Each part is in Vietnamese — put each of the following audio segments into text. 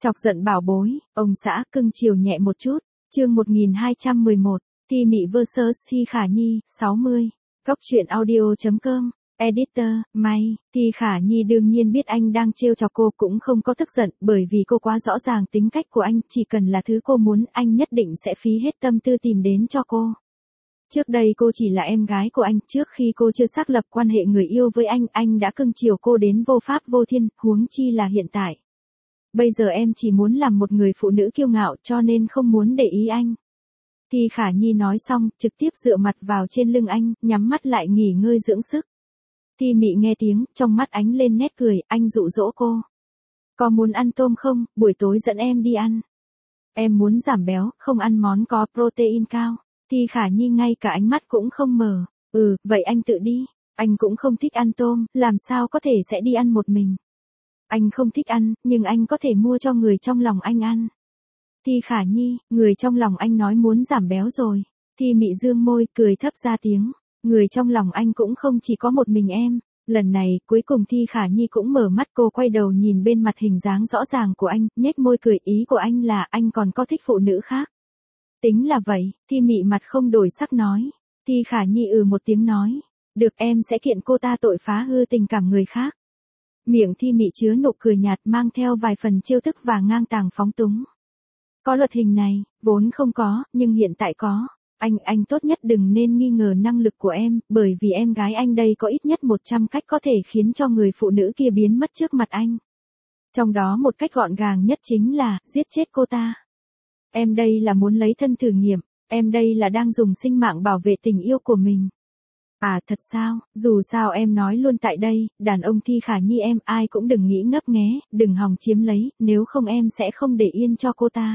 Chọc giận bảo bối, ông xã cưng chiều nhẹ một chút. Chương 1211, Thi Mị vs Thi Khả Nhi, 60. Góc truyện audio.com. Editor, May. Thi Khả Nhi đương nhiên biết anh đang trêu chọc cô, cũng không có tức giận, bởi vì cô quá rõ ràng tính cách của anh, chỉ cần là thứ cô muốn, anh nhất định sẽ phí hết tâm tư tìm đến cho cô. Trước đây cô chỉ là em gái của anh, trước khi cô chưa xác lập quan hệ người yêu với anh đã cưng chiều cô đến vô pháp vô thiên, huống chi là hiện tại. Bây giờ em chỉ muốn làm một người phụ nữ kiêu ngạo, cho nên không muốn để ý anh. Thi Khả Nhi nói xong, trực tiếp dựa mặt vào trên lưng anh, nhắm mắt lại nghỉ ngơi dưỡng sức. Thi Mị nghe tiếng, trong mắt ánh lên nét cười, anh dụ dỗ cô. Có muốn ăn tôm không, buổi tối dẫn em đi ăn. Em muốn giảm béo, không ăn món có protein cao. Thi Khả Nhi ngay cả ánh mắt cũng không mở. Vậy anh tự đi. Anh cũng không thích ăn tôm, làm sao có thể sẽ đi ăn một mình. Anh không thích ăn, nhưng anh có thể mua cho người trong lòng anh ăn. Thi Khả Nhi, người trong lòng anh nói muốn giảm béo rồi. Thi Mị dương môi, cười thấp ra tiếng. Người trong lòng anh cũng không chỉ có một mình em. Lần này, cuối cùng Thi Khả Nhi cũng mở mắt, cô quay đầu nhìn bên mặt hình dáng rõ ràng của anh, nhếch môi cười, ý của anh là anh còn có thích phụ nữ khác. Tính là vậy, Thi Mị mặt không đổi sắc nói. Thi Khả Nhi một tiếng nói. Được, em sẽ kiện cô ta tội phá hư tình cảm người khác. Miệng Thi Mị chứa nụ cười nhạt, mang theo vài phần trêu tức và ngang tàng phóng túng. Có luật hình này, vốn không có, nhưng hiện tại có. Anh tốt nhất đừng nên nghi ngờ năng lực của em, bởi vì em gái anh đây có ít nhất 100 cách có thể khiến cho người phụ nữ kia biến mất trước mặt anh. Trong đó một cách gọn gàng nhất chính là, giết chết cô ta. Em đây là muốn lấy thân thử nghiệm, em đây là đang dùng sinh mạng bảo vệ tình yêu của mình. À thật sao, dù sao em nói luôn tại đây, đàn ông Thi Khả Nhi em ai cũng đừng nghĩ ngấp nghé, đừng hòng chiếm lấy, nếu không em sẽ không để yên cho cô ta.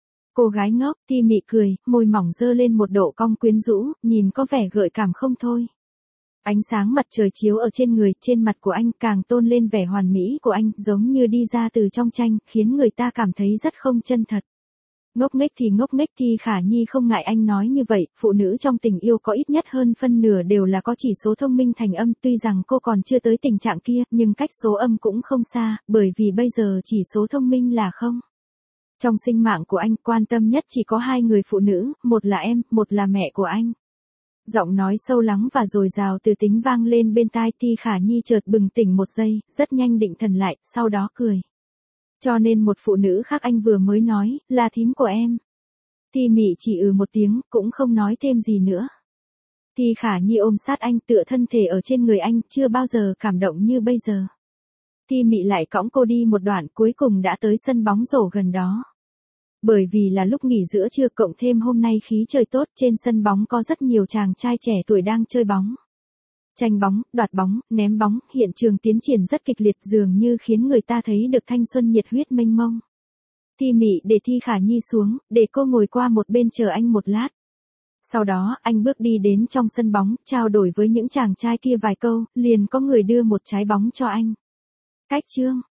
Cô gái ngốc, Thi Mị cười, môi mỏng dơ lên một độ cong quyến rũ, nhìn có vẻ gợi cảm không thôi. Ánh sáng mặt trời chiếu ở trên người, trên mặt của anh càng tôn lên vẻ hoàn mỹ của anh, giống như đi ra từ trong tranh, khiến người ta cảm thấy rất không chân thật. Ngốc nghếch thì ngốc nghếch, Thi Khả Nhi không ngại anh nói như vậy, phụ nữ trong tình yêu có ít nhất hơn phân nửa đều là có chỉ số thông minh thành âm, tuy rằng cô còn chưa tới tình trạng kia, nhưng cách số âm cũng không xa, bởi vì bây giờ chỉ số thông minh là không. Trong sinh mạng của anh, quan tâm nhất chỉ có hai người phụ nữ, một là em, một là mẹ của anh. Giọng nói sâu lắng và dồi dào từ tính vang lên bên tai, Thi Khả Nhi chợt bừng tỉnh một giây, rất nhanh định thần lại, sau đó cười. Cho nên một phụ nữ khác anh vừa mới nói, là thím của em. Thi Mị chỉ một tiếng, cũng không nói thêm gì nữa. Thi Khả Nhi ôm sát anh, tựa thân thể ở trên người anh, chưa bao giờ cảm động như bây giờ. Thi Mị lại cõng cô đi một đoạn, cuối cùng đã tới sân bóng rổ gần đó. Bởi vì là lúc nghỉ giữa trưa, cộng thêm hôm nay khí trời tốt, trên sân bóng có rất nhiều chàng trai trẻ tuổi đang chơi bóng. Tranh bóng, đoạt bóng, ném bóng, hiện trường tiến triển rất kịch liệt, dường như khiến người ta thấy được thanh xuân nhiệt huyết mênh mông. Thi Mị để Thi Khả Nhi xuống, để cô ngồi qua một bên chờ anh một lát. Sau đó, anh bước đi đến trong sân bóng, trao đổi với những chàng trai kia vài câu, liền có người đưa một trái bóng cho anh. Cách chương.